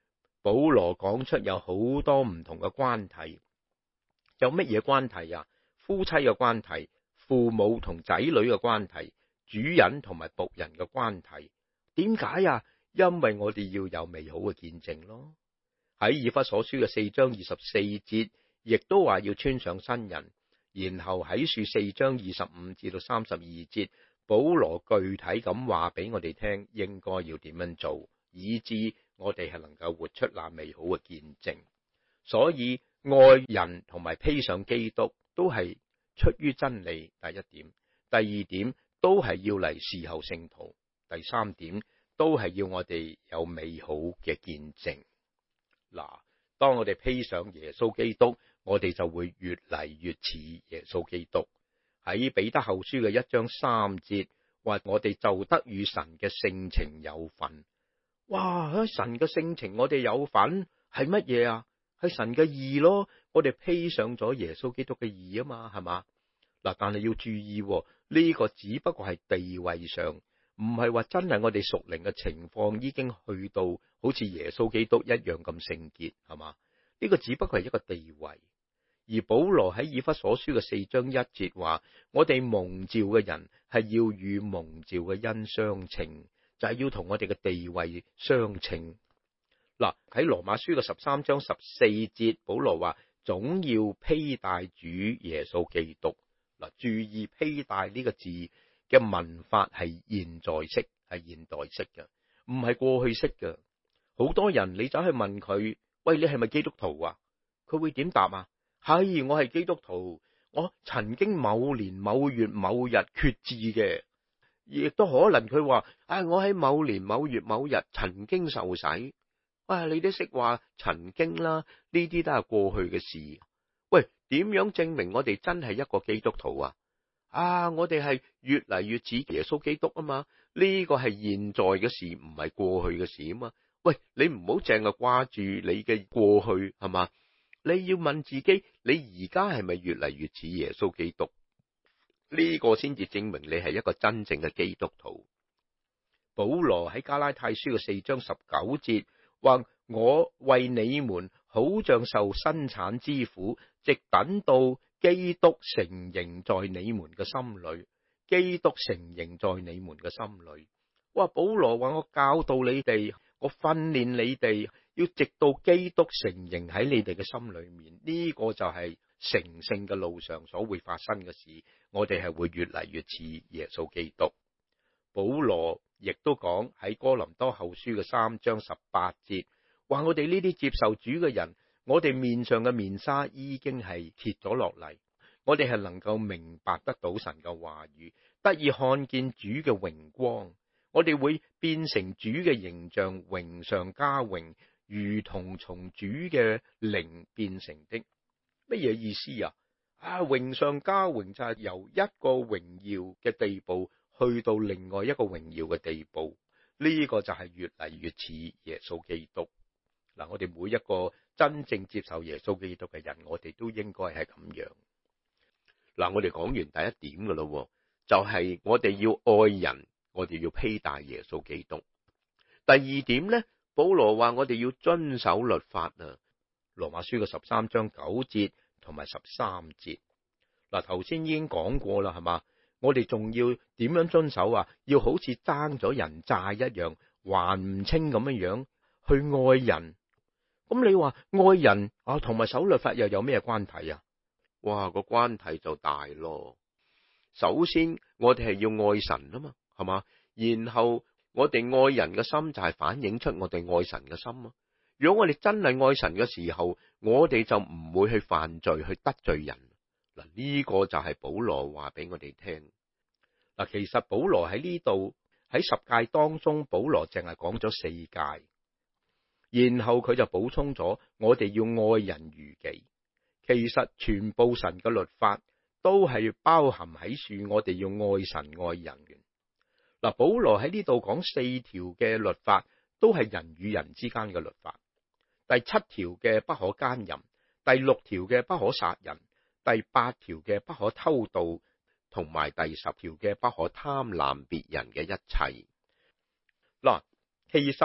保羅講出有好多唔同嘅關係，有乜嘢關係啊？夫妻嘅關係，父母同仔女嘅關係，主人同埋僕人嘅關係。點解啊？因為我哋要有美好嘅見證咯。喺以弗所書嘅4章24節，亦都話要穿上新人。然後喺4章25至到32節，保羅具體咁話俾我哋聽，應該要點樣做，以致我哋係能夠活出那美好嘅見證。所以愛人同埋披上基督都係出於真理，第一點。第二點都係要嚟侍候聖徒。第三點都係要我哋有美好嘅見證。嗱，當我哋披上耶穌基督，我哋就會越嚟越似耶穌基督。喺彼得後書嘅1章3節話，我哋就得與神嘅性情有份。哇！神嘅性情我哋有份係乜嘢啊？係神嘅義咯。我哋披上咗耶穌基督嘅義啊嘛，係嘛？嗱，但係要注意，呢個只不過係地位上，唔係話真係我哋屬靈嘅情況已經去到好似耶穌基督一樣咁聖潔，係嘛？呢個只不過係一個地位。而保羅喺以弗所書嘅4章1節話，我哋蒙召嘅人係要與蒙召嘅恩相稱，就係要同我哋嘅地位相稱。嗱，喺羅馬書嘅13章14節，保羅話總要披戴主耶穌基督。嗱，注意披戴呢個字嘅文法係現在式，係現代式嘅，唔係過去式嘅。好多人你走去問佢，喂，你係咪基督徒啊？佢會點答啊？係，我係基督徒，我曾經某年某月某日決志嘅。亦都可能佢話，我喺某年某月某日曾經受洗。你都識話曾經啦，呢啲都係過去嘅事。喂，點樣證明我哋真係一個基督徒啊？我哋係越嚟越似耶穌基督啊嘛，呢個係現在嘅事，唔係過去嘅事啊嘛。喂，你唔好淨係掛住你嘅過去，係嘛？你要問自己，你而家係咪越嚟越似耶穌基督？呢個先至證明你係一個真正嘅基督徒。保羅喺加拉太書嘅4章19節話，我為你們好像受生產之苦，直等到基督成形在你們嘅心裏。基督成形在你們嘅心裏。哇！保羅話，我教導你哋，我訓練你哋，要直到基督成形喺你哋嘅心裏面。呢個就係成聖嘅路上所會發生嘅事。我哋係會越嚟越似耶穌基督。保羅亦都講喺哥林多後書嘅3章18節，話我哋呢啲接受主嘅人，我哋面上嘅面紗已經係揭咗落嚟，我哋係能夠明白得到神嘅話語，得以看見主嘅榮光。我哋會變成主嘅形象，榮上加榮，如同從主嘅靈變成的。乜嘢意思啊？榮上加榮就係由一個榮耀嘅地步去到另外一個榮耀嘅地步，呢個就係越嚟越似耶穌基督。嗱，我哋每一個真正接受耶穌基督嘅人，我哋都應該係咁樣。嗱，我哋講完第一點噶咯，就係我哋要愛人，我哋要披戴耶穌基督。第二點呢，保羅話我哋要遵守律法啊。羅馬書嘅13章9節同埋13節。嗱，頭先已經講過啦，係嘛？我哋仲要點樣遵守啊？要好似爭咗人債一樣，還唔清咁樣去愛人。咁你話愛人同埋守律法又有咩關係啊？哇，個關係就大咯。首先我哋係要愛神啊嘛，係嘛？然後我哋愛人嘅心就係反映出我哋愛神嘅心啊。如果我哋真係愛神嘅時候，我哋就唔會去犯罪，去得罪人。嗱，呢個就係保羅話俾我哋聽。嗱，其實保羅喺呢度喺10誡當中，保羅淨係講咗4誡，然後佢就補充咗我哋要愛人如己。其實全部神嘅律法都係包含喺處，我哋要愛神愛人嘅。嗱，保羅喺呢度講4條嘅律法，都係人與人之間嘅律法。第7條嘅不可姦淫，第6條嘅不可殺人，第8條嘅不可偷盜，同埋第10條嘅不可貪婪別人嘅一切。嗱，其實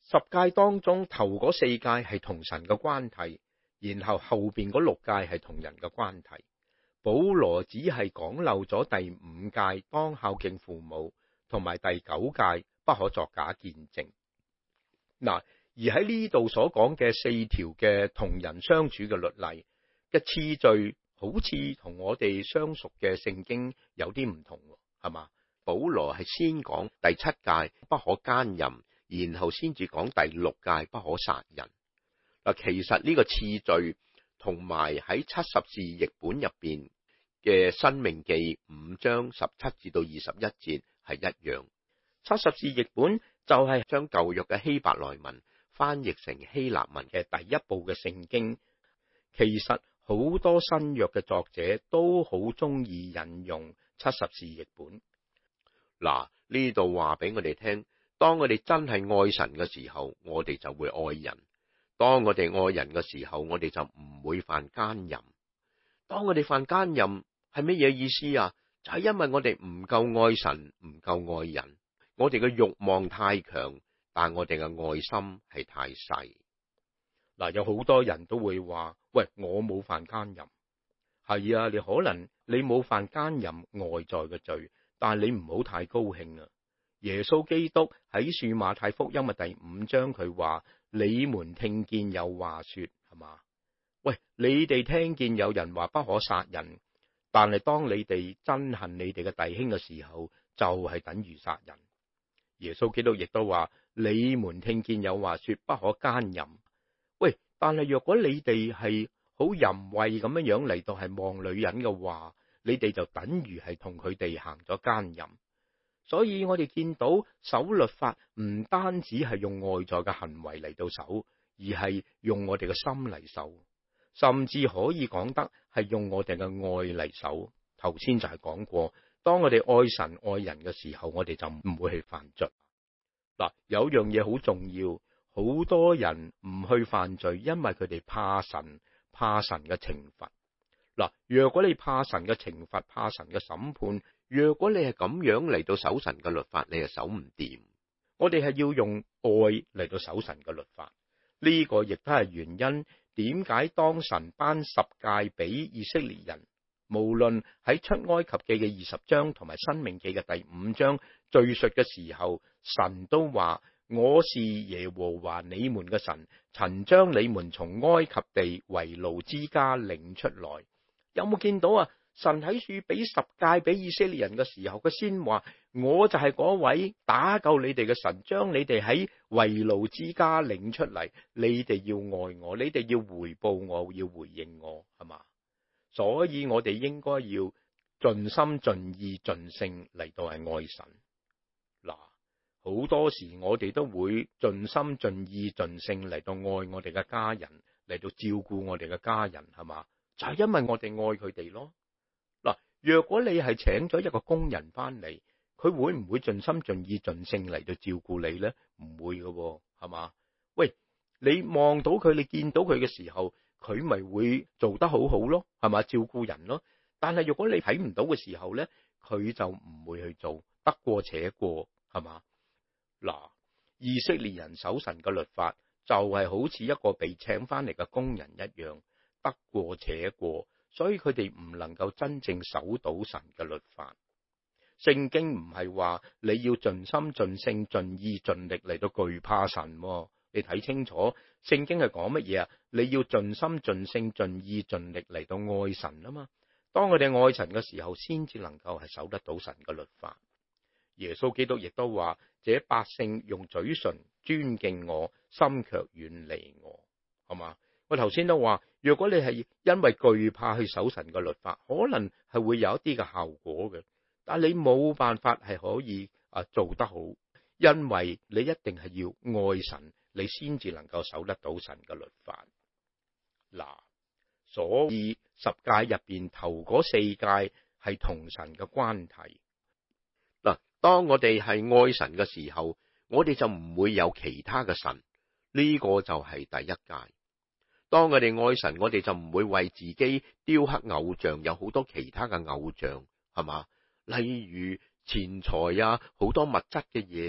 十誡當中頭嗰4誡係同神嘅關係，然後後邊嗰6誡係同人嘅關係。保羅只係講漏咗第5誡當孝敬父母，同埋第9誡不可作假見證。嗱，而喺呢度所講嘅4條嘅同人相處嘅律例嘅次序，好似同我哋相熟嘅聖經有啲唔同，係嘛？保羅係先講第7誡不可奸淫，然後先至講第6誡不可殺人。嗱，其實呢個次序同埋喺70士譯本入邊嘅申命記5章17至到21節係一樣。70士譯本就係將舊約嘅希伯來文翻譯成希臘文嘅第一部嘅聖經。其實好多新約嘅作者都好中意引用70士譯本。嗱，呢度話俾我哋聽，當我哋真係愛神嘅時候，我哋就會愛人。當我哋愛人嘅時候，我哋就唔會犯奸淫。當我哋犯奸淫係乜嘢意思啊？就係因為我哋唔夠愛神，唔夠愛人，我哋嘅慾望太強，但我哋嘅愛心係太細。嗱，有好多人都會話，喂，我冇犯奸淫。係啊，你可能你冇犯奸淫外在嘅罪，但係你唔好太高興啊。耶穌基督喺書馬太福音嘅第5章，佢話：你們聽見有話說，係嘛？喂，你哋聽見有人話不可殺人，但係當你哋憎恨你哋嘅弟兄嘅時候，就係等於殺人。耶穌基督亦都話：你們聽見有話說不可奸淫。喂，但係若果你哋係好淫穢咁樣嚟到係望女人嘅話，你哋就等於係同佢哋行咗奸淫。所以我哋見到守律法唔單止係用外在嘅行為嚟到守，而係用我哋嘅心嚟守，甚至可以講得係用我哋嘅愛嚟守。頭先就係講過，當我哋愛神愛人嘅時候，我哋就唔會去犯罪。嗱，有樣嘢好重要，好多人唔去犯罪，因為佢哋怕神，怕神嘅懲罰。嗱，若果你怕神嘅懲罰，怕神嘅審判，若果你係咁樣嚟到守神嘅律法，你係守唔掂。我哋係要用愛嚟到守神嘅律法，呢個亦都係原因，點解當神頒10誡俾以色列人，無論喺出埃及記嘅20章同埋申命記嘅第5章敘述嘅時候，神都話：我是耶和華你們嘅神，曾將你們從埃及地為奴之家領出來。有冇見到啊？神喺書俾10誡俾以色列人嘅時候，佢先話：我就係嗰位打救你哋嘅神，將你哋喺為奴之家領出嚟。你哋要愛我，你哋要回報我，要回應我，係嘛？所以我哋應該要盡心盡意盡性嚟到係愛神。嗱，好多時我哋都會盡心盡意盡性嚟到愛我哋嘅家人，嚟到照顧我哋嘅家人，係嘛？就係因為我哋愛佢哋咯。嗱，若果你係請咗一個工人翻嚟，佢會唔會盡心盡意盡性嚟到照顧你呢？唔會㗎，係嘛？喂，你望到佢，你見到佢嘅時候，佢咪會做得好好咯，係嘛？照顧人咯。但係若果你睇唔到嘅時候呢，佢就唔會去做，得過且過，係嘛？嗱，以色列人守神嘅律法就係好似一個被請翻嚟嘅工人一樣，得過且過，所以佢哋唔能夠真正守到神嘅律法。聖經唔係話你要盡心盡性盡意盡力嚟到懼怕神，你睇清楚聖經係講乜嘢啊？你要盡心盡性盡意盡力嚟到愛神啊嘛。當我哋愛神嘅時候，先至能夠係守得到神嘅律法。耶穌基督亦都話：這百姓用嘴唇尊敬我，心卻遠離我，係嘛？我頭先都話，若果你係因為懼怕去守神嘅律法，可能係會有一啲嘅效果嘅，但你冇辦法係可以做得好，因為你一定係要愛神，你先至能夠守得到神嘅律法。嗱，所以10誡入邊頭嗰4誡係同神嘅關係。嗱，當我哋係愛神嘅時候，我哋就唔會有其他嘅神，呢個就係第1誡。當我哋愛神，我哋就唔會為自己雕刻偶像，有好多其他嘅偶像，係嘛？例如錢財啊，好多物質嘅嘢啊，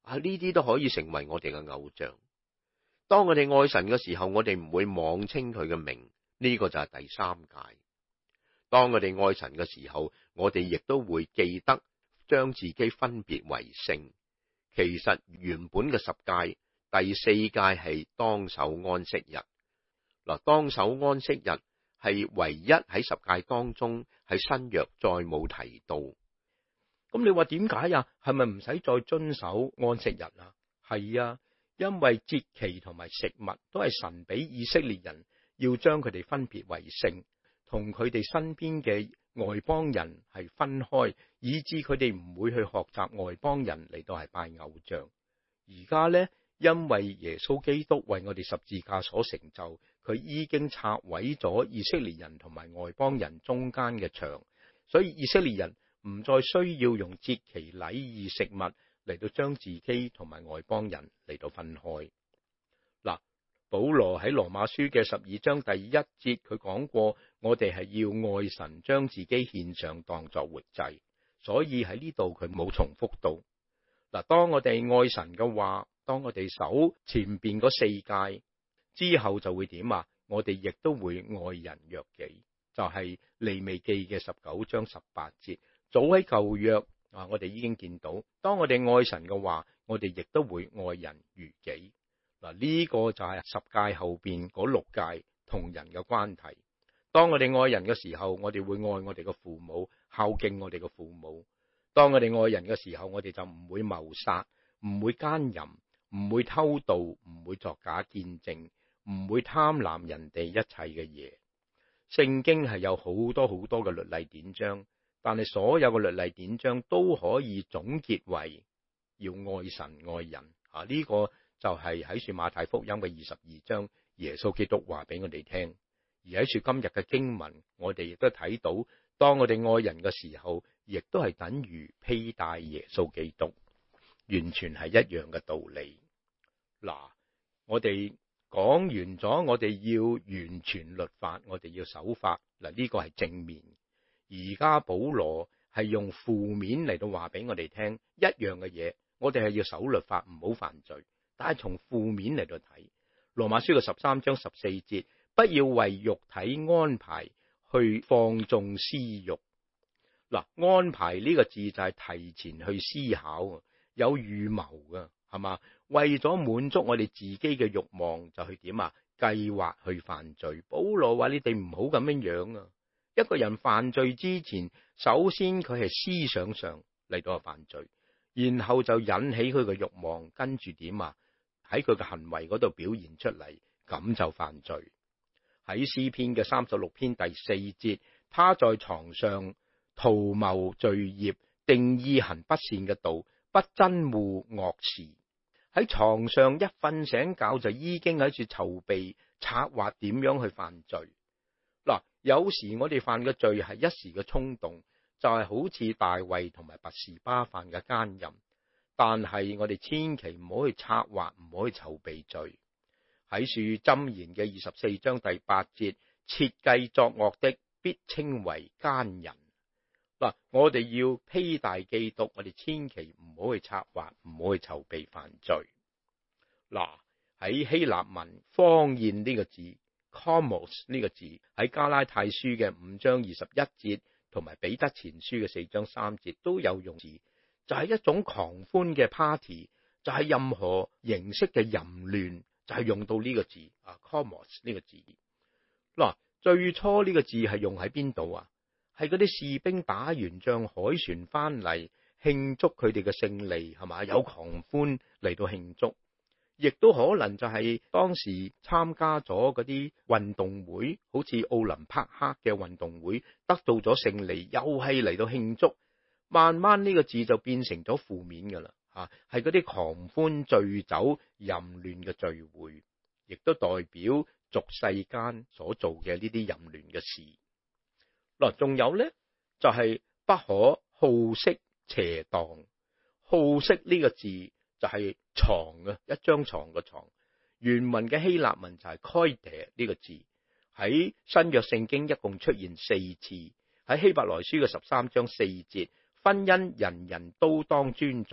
呢啲都可以成為我哋嘅偶像。當我哋愛神嘅時候，我哋唔會妄稱佢嘅名，呢個就係第三誡。當我哋愛神嘅時候，我哋亦都會記得將自己分別為聖。其實原本嘅10誡，第4誡係當守安息日。嗱，當守安息日係唯一喺10誡當中喺新約再冇提到。咁你話點解呀？係咪唔使再遵守安息日啊？係啊，因為節期同埋食物都係神俾以色列人要將佢哋分別為聖，同佢哋身邊嘅外邦人係分開，以致佢哋唔會去學習外邦人嚟到係拜偶像。而家呢，因為耶穌基督為我哋十字架所成就，佢已經拆毀咗以色列人同埋外邦人中間嘅牆，所以以色列人唔再需要用節期禮儀食物嚟到將自己同埋外邦人嚟到分開。嗱，保羅喺羅馬書嘅12章第1節，佢講過，我哋係要愛神，將自己獻上當作活祭。所以喺呢度佢冇重複到。嗱，當我哋愛神嘅話，當我哋守前邊嗰4誡之後就會點啊？我哋亦都會愛人若己，就係利未記嘅19章18節。早喺舊約我哋已經見到，當我哋愛神嘅話，我哋亦都會愛人如己。嗱，呢個就係10誡後邊嗰6誡同人嘅關係。當我哋愛人嘅時候，我哋會愛我哋嘅父母，孝敬我哋嘅父母。當我哋愛人嘅時候，我哋就唔會謀殺，唔會奸淫，唔會偷盜，唔會作假見證，唔會貪婪人哋一切嘅嘢。聖經係有好多好多嘅律例典章，但係所有嘅律例典章都可以總結為要愛神愛人。呢個就係喺書馬太福音嘅22章，耶穌基督話俾我哋聽。而喺書今日嘅經文，我哋亦都睇到，當我哋愛人嘅時候，亦都係等於披戴耶穌基督，完全係一樣嘅道理。嗱，我哋講完咗，我哋要完全律法，我哋要守法。嗱，呢個係正面。而家保羅係用負面嚟到話俾我哋聽，一樣嘅嘢，我哋係要守律法，唔好犯罪。但係從負面嚟到睇，羅馬書嘅13章14節，不要為肉體安排去放縱私欲。嗱，安排呢個字就係提前去思考，有預謀㗎，係嘛？為咗滿足我哋自己嘅慾望，就去點啊？計劃去犯罪。保羅話你哋唔好咁樣啊！一個人犯罪之前，首先佢係思想上嚟到犯罪，然後就引起佢嘅慾望，跟住點啊？喺佢嘅行為嗰度表現出嚟，咁就犯罪。喺詩篇嘅36篇第4節，他在床上圖謀罪孽，定意行不善嘅道，不憎惡惡事。喺床上一瞓醒覺就已經喺處籌備策劃點樣去犯罪。嗱，有時我哋犯嘅罪係一時嘅衝動，就係好似大衛同埋拔示巴犯嘅奸淫。但係我哋千祈唔好去策劃，唔好去籌備罪。喺書箴言嘅24章第8節，設計作惡的必稱為奸人。嗱，我哋要披戴基督，我哋千祈唔好去策劃，唔好去籌備犯罪。嗱，喺希臘文荒宴呢個字 ，komos 呢個字喺加拉太書嘅5章21節同埋彼得前書嘅4章3節都有用字。就係一種狂歡嘅 party， 就係任何形式嘅淫亂，就係用到呢個字，komos 呢個字。嗱，最初呢個字係用喺邊度啊？係嗰啲士兵打完仗，海船翻嚟慶祝佢哋嘅勝利，係嘛？有狂歡嚟到慶祝，亦都可能就係當時參加咗嗰啲運動會，好似奧林匹克嘅運動會，得到咗勝利，又係嚟到慶祝。慢慢呢個字就變成咗負面噶啦，係嗰啲狂歡醉酒淫亂嘅聚會，亦都代表俗世間所做嘅呢啲淫亂嘅事。嗱，仲有呢，就係不可好色邪蕩。好色呢個字就係床啊，一張床嘅床。原文嘅希臘文就係 koide 呢個字，喺新約聖經一共出現4次。喺希伯來書嘅13章4節。婚姻人人都當尊重，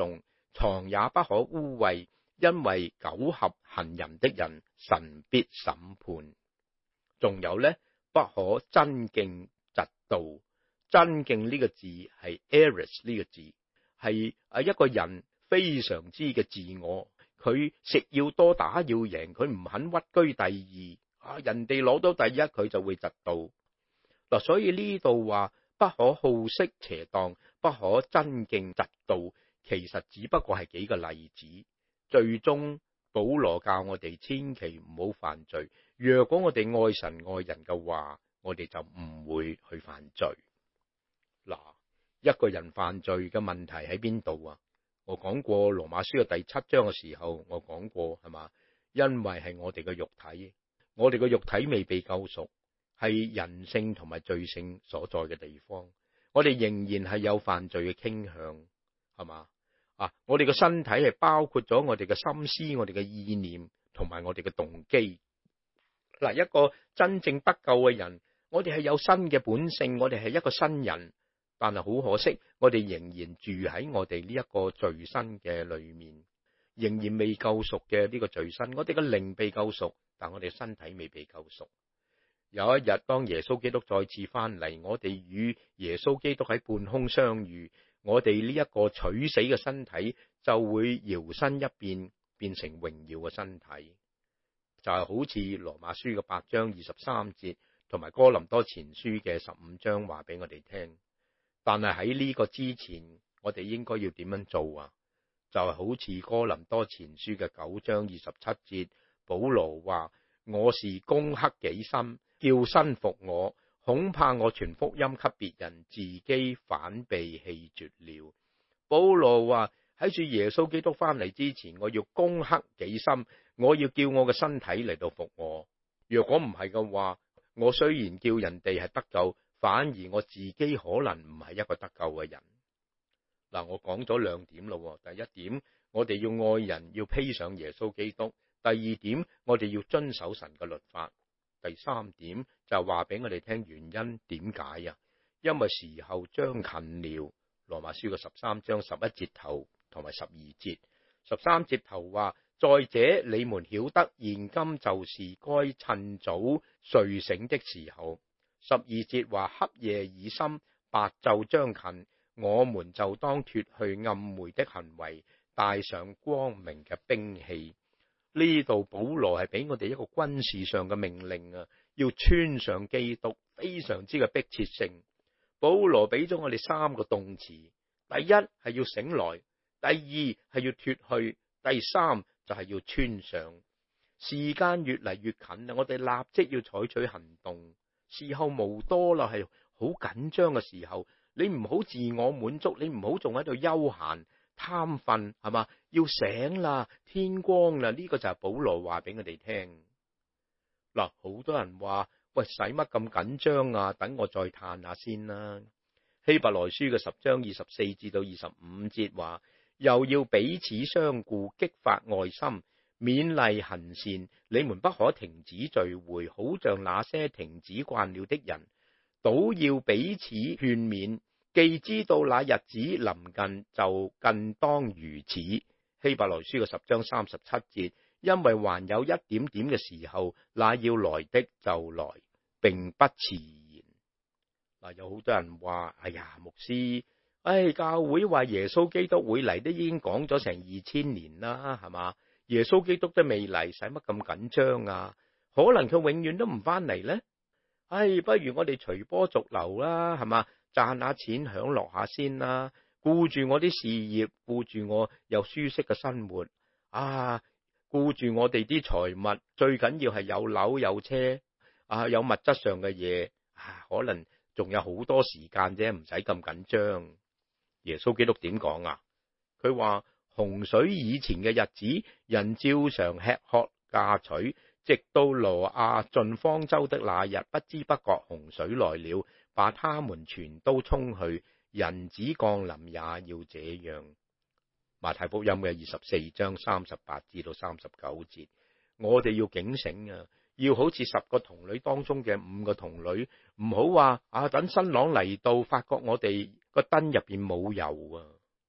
床也不可污穢，因為苟合行淫的人，神必審判。仲有呢，不可爭競嫉妒。爭競呢個字係 eros 呢個字，係一個人非常之嘅自我，佢食要多打要贏，佢唔肯屈居第二，人哋攞到第一佢就會嫉妒。嗱，所以呢度話不可好色邪蕩，不可爭競嫉妒，其實只不過係幾個例子。最終保羅教我哋千祈唔好犯罪。若果我哋愛神愛人嘅話，我哋就唔會去犯罪。嗱，一個人犯罪嘅問題喺邊度啊？我講過羅馬書嘅第7章嘅時候，我講過係嘛？因為係我哋嘅肉體，我哋嘅肉體未被救贖，係人性同埋罪性所在嘅地方，我哋仍然係有犯罪嘅傾向，係嘛？我哋嘅身體係包括咗我哋嘅心思、我哋嘅意念同埋我哋嘅動機。嗱，一個真正得救嘅人，我哋係有新嘅本性，我哋係一個新人。但係好可惜，我哋仍然住喺我哋呢一個罪身嘅裏面，仍然未救贖嘅呢個罪身。我哋嘅靈被救贖，但我哋身體未被救贖。有一日，當耶穌基督再次翻嚟，我哋與耶穌基督喺半空相遇，我哋呢一個取死嘅身體就會搖身一變，變成榮耀嘅身體。就係好似羅馬書嘅8章23節，同埋哥林多前書嘅15章話俾我哋聽。但係喺呢個之前，我哋應該要點樣做啊？就係好似哥林多前書嘅9章27節，保羅話：我是攻克己心，叫身服我，恐怕我傳福音給別人，自己反被棄絕了。保羅話喺住耶穌基督翻嚟之前，我要攻克己心，我要叫我嘅身體嚟到服我。若果唔係嘅話，我雖然叫人哋係得救，反而我自己可能唔係一個得救嘅人。嗱，我講咗2點咯。第一點，我哋要愛人，要披上耶穌基督。第二點，我哋要遵守神嘅律法。第三點就話俾我哋聽原因點解啊？因為時候將近了。羅馬書嘅13章11節頭同埋12節。13節頭話：再者你們曉得，現今就是該趁早睡醒的時候。12節話：黑夜已深，白晝將近，我們就當脫去暗昧的行為，帶上光明嘅兵器。呢度保羅係俾我哋一個軍事上嘅命令啊，要穿上基督，非常之嘅迫切性。保羅俾咗我哋3個動詞，第一係要醒來，第二係要脫去，第三就係要穿上。時間越嚟越近啦，我哋立即要採取行動。時候無多啦，係好緊張嘅時候，你唔好自我滿足，你唔好仲喺度休閒貪瞓，係嘛？要醒啦，天光啦，呢個就係保羅話俾我哋聽。嗱，好多人話：喂，使乜咁緊張啊？等我再嘆下先啦。希伯來書嘅10章24至到25節話：又要彼此相顧，激發愛心，勉勵行善，你們不可停止聚會，好像那些停止慣了的人，倒要彼此勸勉。既知道那日子臨近，就更當如此。希伯來書嘅10章37節，因為還有一點點嘅時候，那要來的就來，並不遲延。嗱，有好多人話：哎呀，牧師，教會話耶穌基督會嚟，都已經講咗成2000年啦，係嘛？耶穌基督都未嚟，使乜咁緊張啊？可能佢永遠都唔翻嚟呢？不如我哋隨波逐流啦，係嘛？賺下錢享樂下先啦，顧住我啲事業，顧住我有舒適嘅生活顧住我哋啲財物，最緊要係有樓有車有物質上嘅嘢可能仲有好多時間啫，唔使咁緊張。耶穌基督點講啊？佢話：洪水以前嘅日子，人照常吃喝嫁娶，直到挪亞進方舟的那日，不知不覺洪水來了，把他們全都沖去。人子降臨也要這樣。馬太福音嘅24章38至到39節，我哋要警醒啊！要好似10個童女當中嘅5個童女，唔好話等新郎嚟到，發覺我哋個燈入邊冇油啊！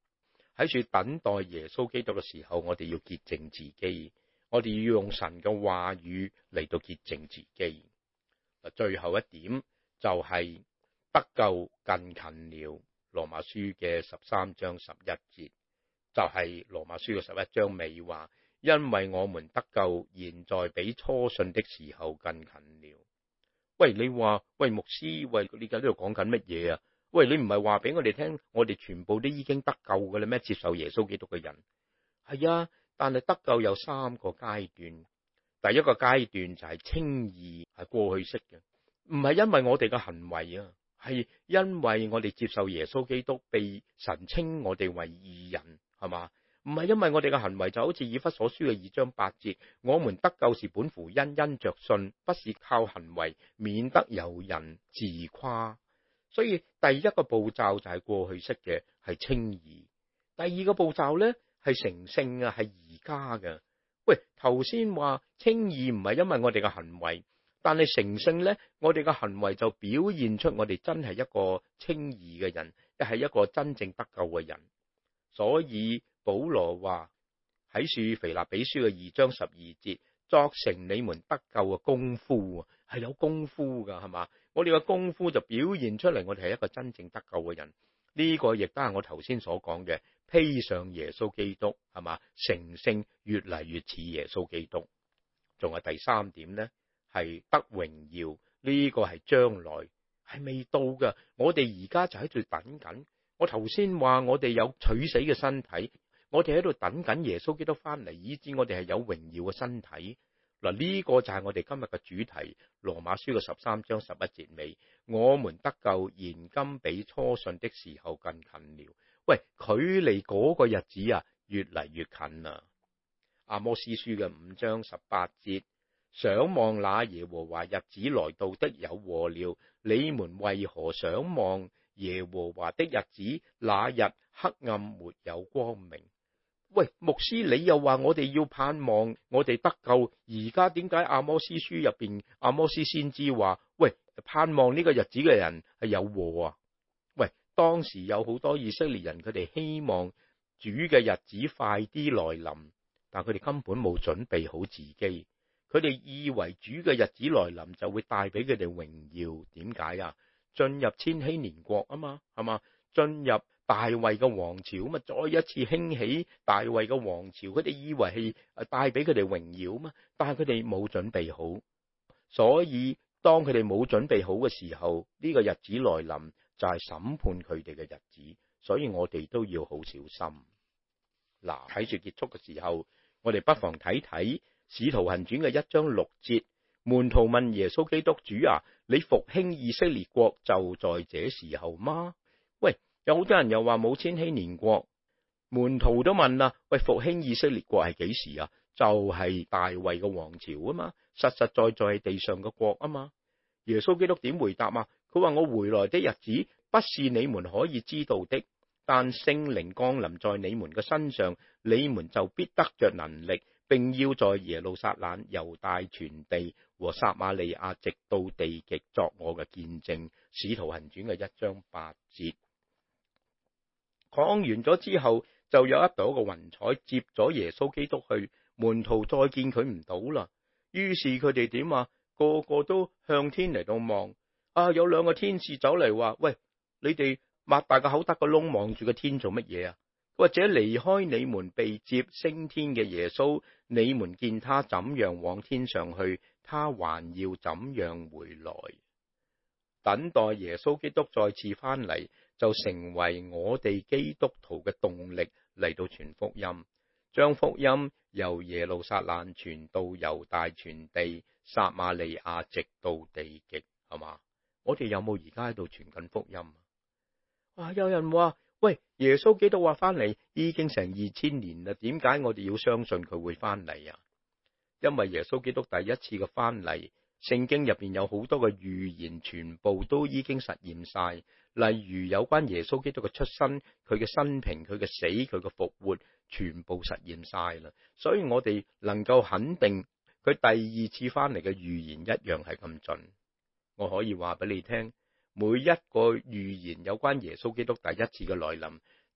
喺處等待耶穌基督嘅時候，我哋要潔淨自己，我哋要用神嘅話語嚟到潔淨自己。最後一點就係得救近近了。羅馬書嘅13章11節，就係羅馬書嘅11章尾話，因為我們得救現在比初信的時候近近了。喂，你話喂牧師，喂你喺呢度講緊乜嘢啊？喂，你唔係話俾我哋聽，我哋全部都已經得救嘅啦咩？接受耶穌基督嘅人係啊，但係得救有3個階段。第一個階段就係稱義，係過去式嘅，唔係因為我哋嘅行為啊，係因為我哋接受耶穌基督，被神稱我哋為義人，係嘛？唔係因為我哋嘅行為，就好似以弗所書嘅2章8節，我們得救是本乎恩，因着信，不是靠行為，免得有人自誇。所以第一個步驟就係過去式嘅，係稱義。第二個步驟呢，係成聖啊，係而家嘅。喂，頭先話稱義唔係因為我哋嘅行為，但係成聖呢，我哋嘅行為就表現出我哋真係一個稱義嘅人，係一個真正得救嘅人。所以保羅話喺腓立比書嘅2章12節，作成你們得救嘅功夫，係有功夫噶，係嘛？我哋嘅功夫就表現出嚟，我哋係一個真正得救嘅人。呢個亦都係我頭先所講嘅，披上耶穌基督，係嘛？成聖越嚟越似耶穌基督。仲係第3點呢，係得榮耀。呢個係將來，係未到嘅。我哋而家就喺度等緊。我頭先話我哋有取死嘅身體，我哋喺度等緊耶穌基督翻嚟，以致我哋係有榮耀嘅身體。嗱，呢個就係我哋今日嘅主題。羅馬書嘅13章11節尾，我們得救現今比初信的時候更近了。喂，距離嗰個日子啊，越嚟越近啦。阿摩司書嘅5章18節，想望那耶和華日子來到的有禍了，你們為何想望耶和華的日子？那日黑暗沒有光明。喂，牧師，你又話我哋要盼望我哋得救，而家點解阿摩司書入邊阿摩司先知話，喂，盼望呢個日子嘅人係有禍啊？喂，當時有好多以色列人，佢哋希望主嘅日子快啲來臨，但佢哋根本冇準備好自己，佢哋以為主嘅日子來臨就會帶俾佢哋榮耀。點解啊？進入千禧年國啊嘛，係嘛？進入大衛嘅王朝咁啊，再一次興起大衛嘅王朝，佢哋以為係帶俾佢哋榮耀嘛，但係佢哋冇準備好，所以當佢哋冇準備好嘅時候，呢個日子來臨就係審判佢哋嘅日子，所以我哋都要好小心。嗱，睇住結束嘅時候，我哋不妨睇睇使徒行傳嘅1章6節，門徒問耶穌基督，主啊，你復興以色列國就在這時候嗎？喂，有好多人又話冇千禧年國，門徒都問啦，喂，復興以色列國係幾時啊？就係大衛嘅王朝啊嘛，實實在在係地上嘅國啊嘛。耶穌基督點回答啊？佢話，我回來的日子不是你們可以知道的，但聖靈降臨在你們嘅身上，你們就必得着能力，並要在耶路撒冷、猶大全地和撒瑪利亞直到地極作我嘅見證。使徒行傳嘅1章8節。講完咗之後，就有一朵個雲彩接咗耶穌基督去，門徒再見佢唔到啦。於是佢哋點啊？個個都向天嚟到望。啊，有2個天使走嚟話，喂，你哋擘大個口得個窿望住個天做乜嘢啊？或者離開你們被接升天嘅耶穌，你們見他怎樣往天上去，他還要怎樣回來。等待耶穌基督再次翻嚟，就成為我哋基督徒嘅動力嚟到傳福音，將福音由耶路撒冷傳到猶大全地、撒瑪利亞直到地極，係嘛？我哋有冇而家喺度傳緊福音啊？有人話，喂，耶穌基督話翻嚟已經成2000年啦，點解我哋要相信佢會翻嚟啊？因為耶穌基督第一次嘅翻嚟，聖經入邊有好多嘅預言，全部都已經實驗晒。例如有關耶穌基督嘅出生、佢嘅生平、佢嘅死、佢嘅復活，全部實驗晒啦。所以我哋能夠肯定佢第2次翻嚟嘅預言一樣係咁準。我可以話俾你聽，每一個預言有關耶穌基督第一次嘅來臨，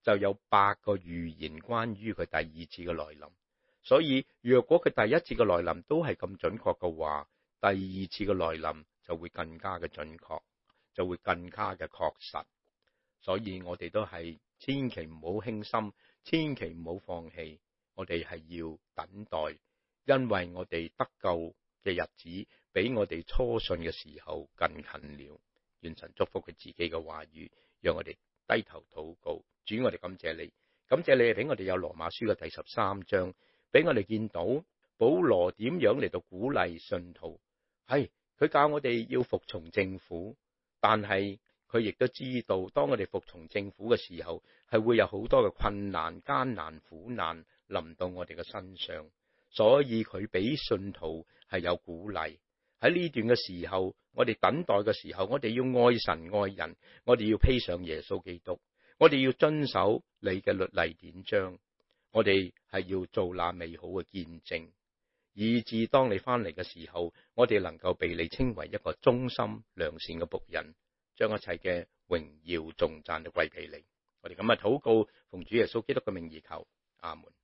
就有8個預言關於佢第二次嘅來臨。所以若果佢第一次嘅來臨都係咁準確嘅話，第二次嘅來臨就會更加嘅準確，就會更加嘅確實。所以我哋都係千祈唔好輕心，千祈唔好放棄，我哋係要等待，因為我哋得救嘅日子比我哋初信嘅時候更近了。願神祝福佢自己嘅話語，讓我哋低頭禱告。主，我哋感謝你，感謝你俾我哋有羅馬書嘅第13章，俾我哋見到保羅點樣嚟到鼓勵信徒。係佢教我哋要服從政府，但係佢亦都知道，當我哋服從政府嘅時候，係會有好多嘅困難、艱難、苦難臨到我哋嘅身上。所以佢俾信徒係有鼓勵。喺呢段嘅時候，我哋等待嘅時候，我哋要愛神愛人，我哋要披上耶穌基督，我哋要遵守你嘅律例典章，我哋係要做那美好嘅見證，以致當你翻嚟嘅時候，我哋能夠被你稱為一個忠心良善嘅僕人，將一切嘅榮耀頌讚都歸俾你。我哋咁啊禱告，奉主耶穌基督嘅名而求，阿門。